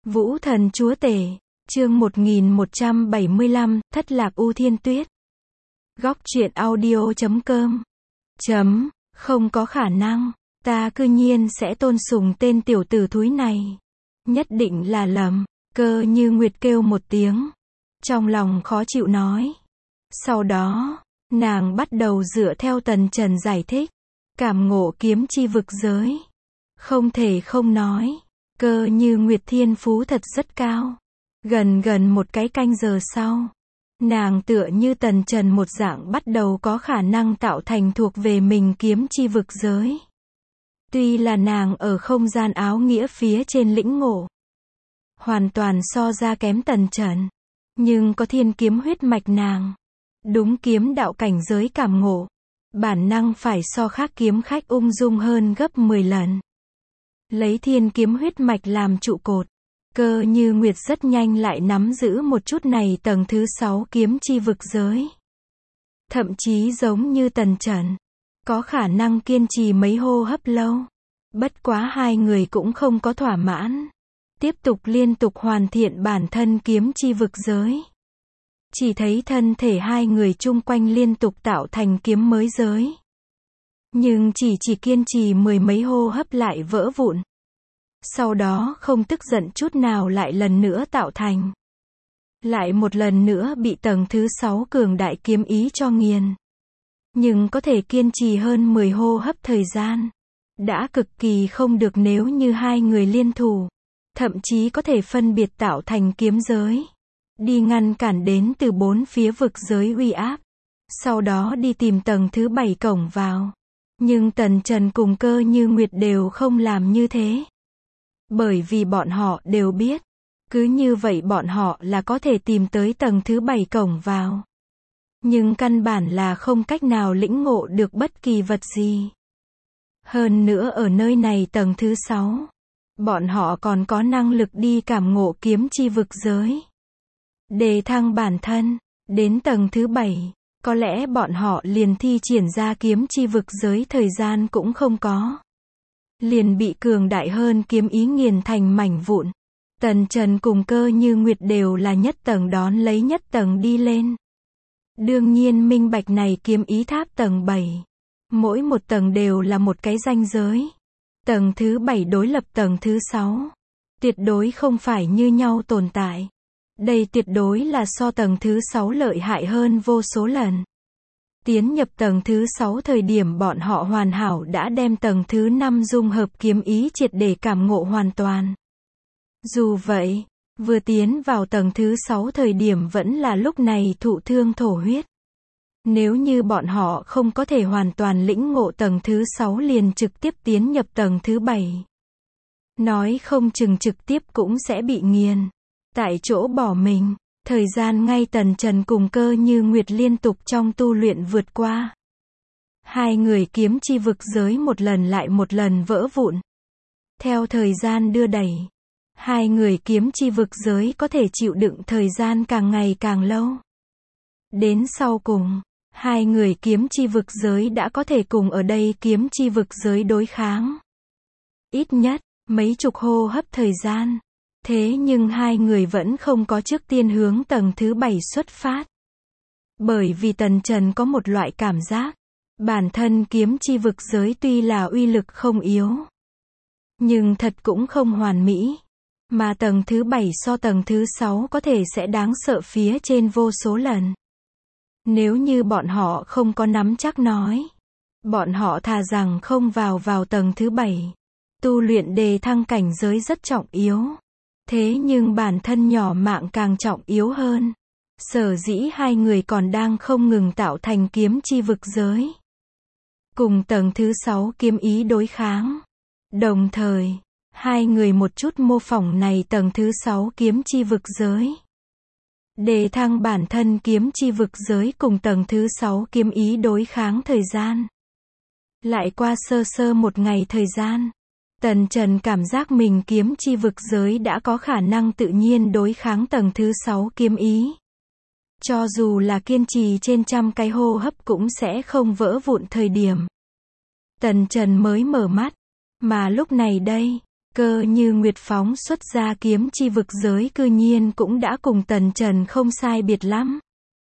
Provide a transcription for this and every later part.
Vũ thần chúa tể, chương 1175, thất lạc U Thiên Tuyết. Góc truyện audio.com. Không có khả năng, ta cư nhiên sẽ tôn sùng tên tiểu tử thúi này. Nhất định là lầm, Cơ Như Nguyệt kêu một tiếng. Trong lòng khó chịu nói. Sau đó, nàng bắt đầu dựa theo Tần Trần giải thích. Cảm ngộ kiếm chi vực giới. Không thể không nói. Cơ Như Nguyệt thiên phú thật rất cao. Gần một cái canh giờ sau, nàng tựa như Tần Trần một dạng bắt đầu có khả năng tạo thành thuộc về mình kiếm chi vực giới. Tuy là nàng ở không gian áo nghĩa phía trên lĩnh ngộ, hoàn toàn so ra kém Tần Trần, nhưng có thiên kiếm huyết mạch nàng, đúng kiếm đạo cảnh giới cảm ngộ, bản năng phải so khác kiếm khách ung dung hơn gấp 10 lần. Lấy thiên kiếm huyết mạch làm trụ cột, Cơ Như Nguyệt rất nhanh lại nắm giữ một chút này tầng thứ 6 kiếm chi vực giới. Thậm chí giống như Tần Trần, có khả năng kiên trì mấy hô hấp lâu. Bất quá hai người cũng không có thỏa mãn. Tiếp tục liên tục hoàn thiện bản thân kiếm chi vực giới. Chỉ thấy thân thể hai người chung quanh liên tục tạo thành kiếm mới giới. Nhưng chỉ kiên trì mười mấy hô hấp lại vỡ vụn. Sau đó không tức giận chút nào lại lần nữa tạo thành. Lại một lần nữa bị tầng thứ 6 cường đại kiếm ý cho nghiền. Nhưng có thể kiên trì hơn 10 hô hấp thời gian. Đã cực kỳ không được nếu như hai người liên thủ. Thậm chí có thể phân biệt tạo thành kiếm giới. Đi ngăn cản đến từ bốn phía vực giới uy áp. Sau đó đi tìm tầng thứ 7 cổng vào. Nhưng Tần Trần cùng Cơ Như Nguyệt đều không làm như thế. Bởi vì bọn họ đều biết, cứ như vậy bọn họ là có thể tìm tới tầng thứ 7 cổng vào. Nhưng căn bản là không cách nào lĩnh ngộ được bất kỳ vật gì. Hơn nữa ở nơi này tầng thứ 6, bọn họ còn có năng lực đi cảm ngộ kiếm chi vực giới. Đề thăng bản thân, đến tầng thứ 7, có lẽ bọn họ liền thi triển ra kiếm chi vực giới thời gian cũng không có. Liền bị cường đại hơn kiếm ý nghiền thành mảnh vụn. Tần Trần cùng Cơ Như Nguyệt đều là nhất tầng đón lấy nhất tầng đi lên. Đương nhiên minh bạch này kiếm ý tháp tầng 7. Mỗi một tầng đều là một cái ranh giới. Tầng thứ 7 đối lập tầng thứ 6. Tuyệt đối không phải như nhau tồn tại. Đây tuyệt đối là so tầng thứ 6 lợi hại hơn vô số lần. Tiến nhập tầng thứ 6 thời điểm bọn họ hoàn hảo đã đem tầng thứ 5 dung hợp kiếm ý triệt để cảm ngộ hoàn toàn. Dù vậy, vừa tiến vào tầng thứ 6 thời điểm vẫn là lúc này thụ thương thổ huyết. Nếu như bọn họ không có thể hoàn toàn lĩnh ngộ tầng thứ 6 liền trực tiếp tiến nhập tầng thứ 7. Nói không chừng trực tiếp cũng sẽ bị nghiền. Tại chỗ bỏ mình. Thời gian ngay Tần Trần cùng Cơ Như Nguyệt liên tục trong tu luyện vượt qua. Hai người kiếm chi vực giới một lần lại một lần vỡ vụn. Theo thời gian đưa đẩy, hai người kiếm chi vực giới có thể chịu đựng thời gian càng ngày càng lâu. Đến sau cùng, hai người kiếm chi vực giới đã có thể cùng ở đây kiếm chi vực giới đối kháng. Ít nhất, mấy chục hô hấp thời gian. Thế nhưng hai người vẫn không có trước tiên hướng tầng thứ 7 xuất phát. Bởi vì Tần Trần có một loại cảm giác, bản thân kiếm chi vực giới tuy là uy lực không yếu, nhưng thật cũng không hoàn mỹ. Mà tầng thứ 7 so tầng thứ 6 có thể sẽ đáng sợ phía trên vô số lần. Nếu như bọn họ không có nắm chắc nói, bọn họ thà rằng không vào tầng thứ 7. Tu luyện đề thăng cảnh giới rất trọng yếu. Thế nhưng bản thân nhỏ mạng càng trọng yếu hơn. Sở dĩ hai người còn đang không ngừng tạo thành kiếm chi vực giới. Cùng tầng thứ 6 kiếm ý đối kháng. Đồng thời, hai người một chút mô phỏng này tầng thứ 6 kiếm chi vực giới. Đề thăng bản thân kiếm chi vực giới cùng tầng thứ 6 kiếm ý đối kháng thời gian. Lại qua sơ một ngày thời gian. Tần Trần cảm giác mình kiếm chi vực giới đã có khả năng tự nhiên đối kháng tầng thứ 6 kiếm ý. Cho dù là kiên trì trên trăm cái hô hấp cũng sẽ không vỡ vụn thời điểm. Tần Trần mới mở mắt. Mà lúc này đây, Cơ Như Nguyệt phóng xuất ra kiếm chi vực giới cư nhiên cũng đã cùng Tần Trần không sai biệt lắm.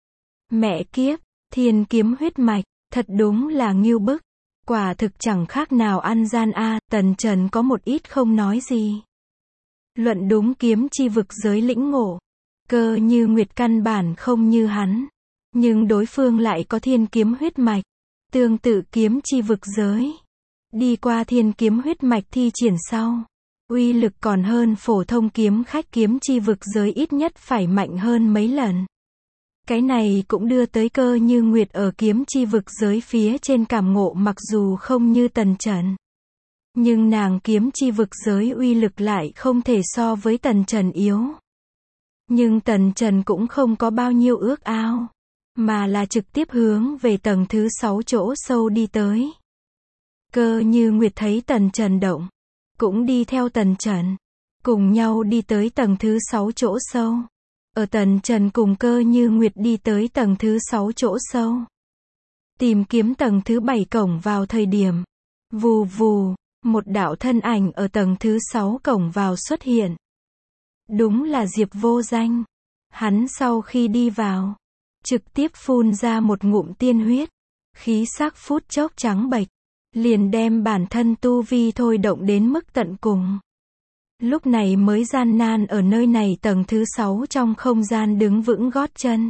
Mẹ kiếp, thiên kiếm huyết mạch, thật đúng là ngưu bức. Quả thực chẳng khác nào ăn gian a. Tần Trần có một ít không nói gì. Luận đúng kiếm chi vực giới lĩnh ngộ, Cơ Như Nguyệt căn bản không như hắn. Nhưng đối phương lại có thiên kiếm huyết mạch. Tương tự kiếm chi vực giới. Đi qua thiên kiếm huyết mạch thi triển sau, uy lực còn hơn phổ thông kiếm khách kiếm chi vực giới ít nhất phải mạnh hơn mấy lần. Cái này cũng đưa tới Cơ Như Nguyệt ở kiếm chi vực giới phía trên cảm ngộ mặc dù không như Tần Trần. Nhưng nàng kiếm chi vực giới uy lực lại không thể so với Tần Trần yếu. Nhưng Tần Trần cũng không có bao nhiêu ước ao, mà là trực tiếp hướng về tầng thứ 6 chỗ sâu đi tới. Cơ Như Nguyệt thấy Tần Trần động, cũng đi theo Tần Trần, cùng nhau đi tới tầng thứ 6 chỗ sâu. Ở Tần Trần cùng Cơ Như Nguyệt đi tới tầng thứ 6 chỗ sâu, tìm kiếm tầng thứ 7 cổng vào thời điểm, vù vù, một đạo thân ảnh ở tầng thứ 6 cổng vào xuất hiện. Đúng là Diệp Vô Danh. Hắn sau khi đi vào, trực tiếp phun ra một ngụm tiên huyết, khí sắc phút chốc trắng bệch, liền đem bản thân tu vi thôi động đến mức tận cùng. Lúc này mới gian nan ở nơi này tầng thứ 6 trong không gian đứng vững gót chân.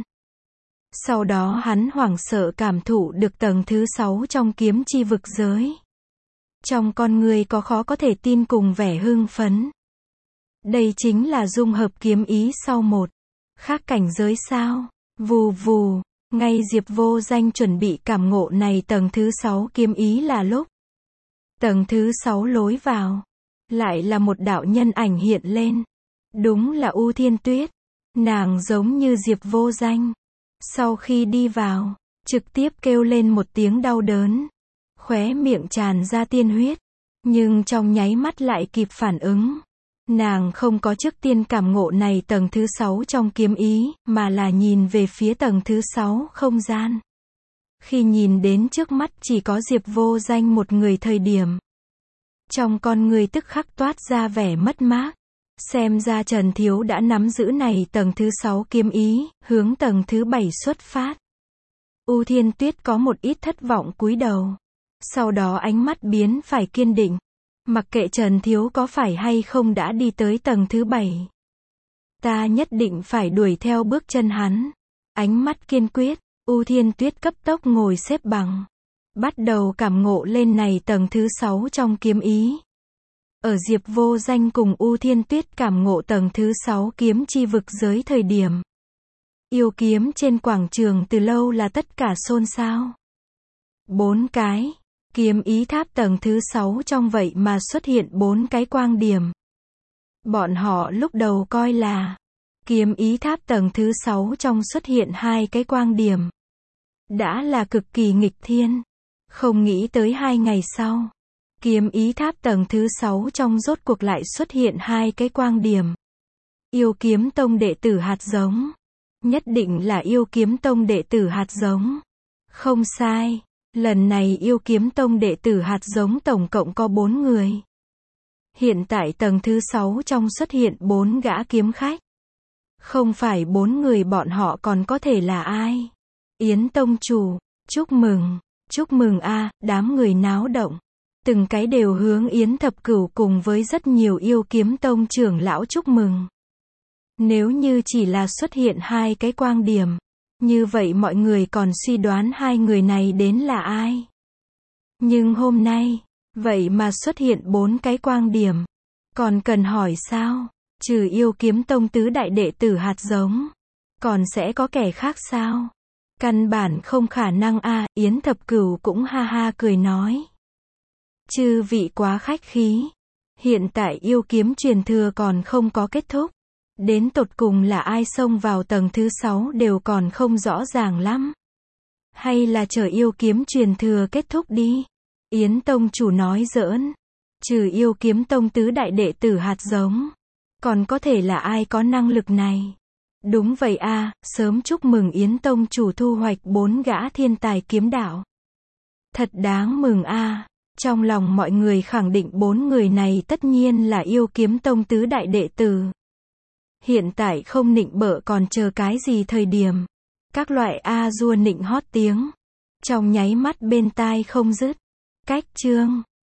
Sau đó hắn hoảng sợ cảm thụ được tầng thứ 6 trong kiếm chi vực giới. Trong con người có khó có thể tin cùng vẻ hưng phấn. Đây chính là dung hợp kiếm ý sau một khác cảnh giới sao? Vù vù, ngay Diệp Vô Danh chuẩn bị cảm ngộ này tầng thứ 6 kiếm ý là lúc tầng thứ 6 lối vào, lại là một đạo nhân ảnh hiện lên. Đúng là U Thiên Tuyết. Nàng giống như Diệp Vô Danh. Sau khi đi vào, trực tiếp kêu lên một tiếng đau đớn. Khóe miệng tràn ra tiên huyết. Nhưng trong nháy mắt lại kịp phản ứng. Nàng không có trước tiên cảm ngộ này tầng thứ 6 trong kiếm ý, mà là nhìn về phía tầng thứ 6 không gian. Khi nhìn đến trước mắt chỉ có Diệp Vô Danh một người thời điểm, trong con người tức khắc toát ra vẻ mất mát. Xem ra Trần Thiếu đã nắm giữ này tầng thứ 6 kiếm ý, hướng tầng thứ 7 xuất phát. U Thiên Tuyết có một ít thất vọng cúi đầu. Sau đó ánh mắt biến phải kiên định. Mặc kệ Trần Thiếu có phải hay không đã đi tới tầng thứ 7. Ta nhất định phải đuổi theo bước chân hắn. Ánh mắt kiên quyết, U Thiên Tuyết cấp tốc ngồi xếp bằng. Bắt đầu cảm ngộ lên này tầng thứ 6 trong kiếm ý. Ở Diệp Vô Danh cùng U Thiên Tuyết cảm ngộ tầng thứ 6 kiếm chi vực giới thời điểm. Yêu kiếm trên quảng trường từ lâu là tất cả xôn xao. 4 cái. Kiếm ý tháp tầng thứ 6 trong vậy mà xuất hiện 4 cái quang điểm. Bọn họ lúc đầu coi là kiếm ý tháp tầng thứ 6 trong xuất hiện 2 cái quang điểm. Đã là cực kỳ nghịch thiên. Không nghĩ tới 2 ngày sau, kiếm ý tháp tầng thứ 6 trong rốt cuộc lại xuất hiện 2 cái quang điểm. Yêu kiếm tông đệ tử hạt giống. Nhất định là yêu kiếm tông đệ tử hạt giống. Không sai. Lần này yêu kiếm tông đệ tử hạt giống tổng cộng có 4 người. Hiện tại tầng thứ 6 trong xuất hiện 4 gã kiếm khách. Không phải 4 người bọn họ còn có thể là ai? Yến tông chủ, chúc mừng a. Đám người náo động. Từng cái đều hướng Yến Thập Cửu cùng với rất nhiều yêu kiếm tông trưởng lão chúc mừng. Nếu như chỉ là xuất hiện 2 cái quang điểm, như vậy mọi người còn suy đoán 2 người này đến là ai. Nhưng hôm nay, vậy mà xuất hiện 4 cái quang điểm. Còn cần hỏi sao? Trừ yêu kiếm tông tứ đại đệ tử hạt giống, còn sẽ có kẻ khác sao? Căn bản không khả năng a. Yến Thập Cửu cũng ha ha cười nói. Chư vị quá khách khí. Hiện tại yêu kiếm truyền thừa còn không có kết thúc. Đến tột cùng là ai xông vào tầng thứ 6 đều còn không rõ ràng lắm. Hay là chờ yêu kiếm truyền thừa kết thúc đi. Yến tông chủ nói giỡn. Trừ yêu kiếm tông tứ đại đệ tử hạt giống, còn có thể là ai có năng lực này? Đúng vậy a. Sớm chúc mừng Yến tông chủ thu hoạch 4 gã thiên tài kiếm đạo. Thật đáng mừng a. Trong lòng mọi người khẳng định 4 người này tất nhiên là Yêu Kiếm Tông tứ đại đệ tử. Hiện tại không nịnh bợ còn chờ cái gì thời điểm. Các loại A dua nịnh hót tiếng. Trong nháy mắt bên tai không dứt. Cách chương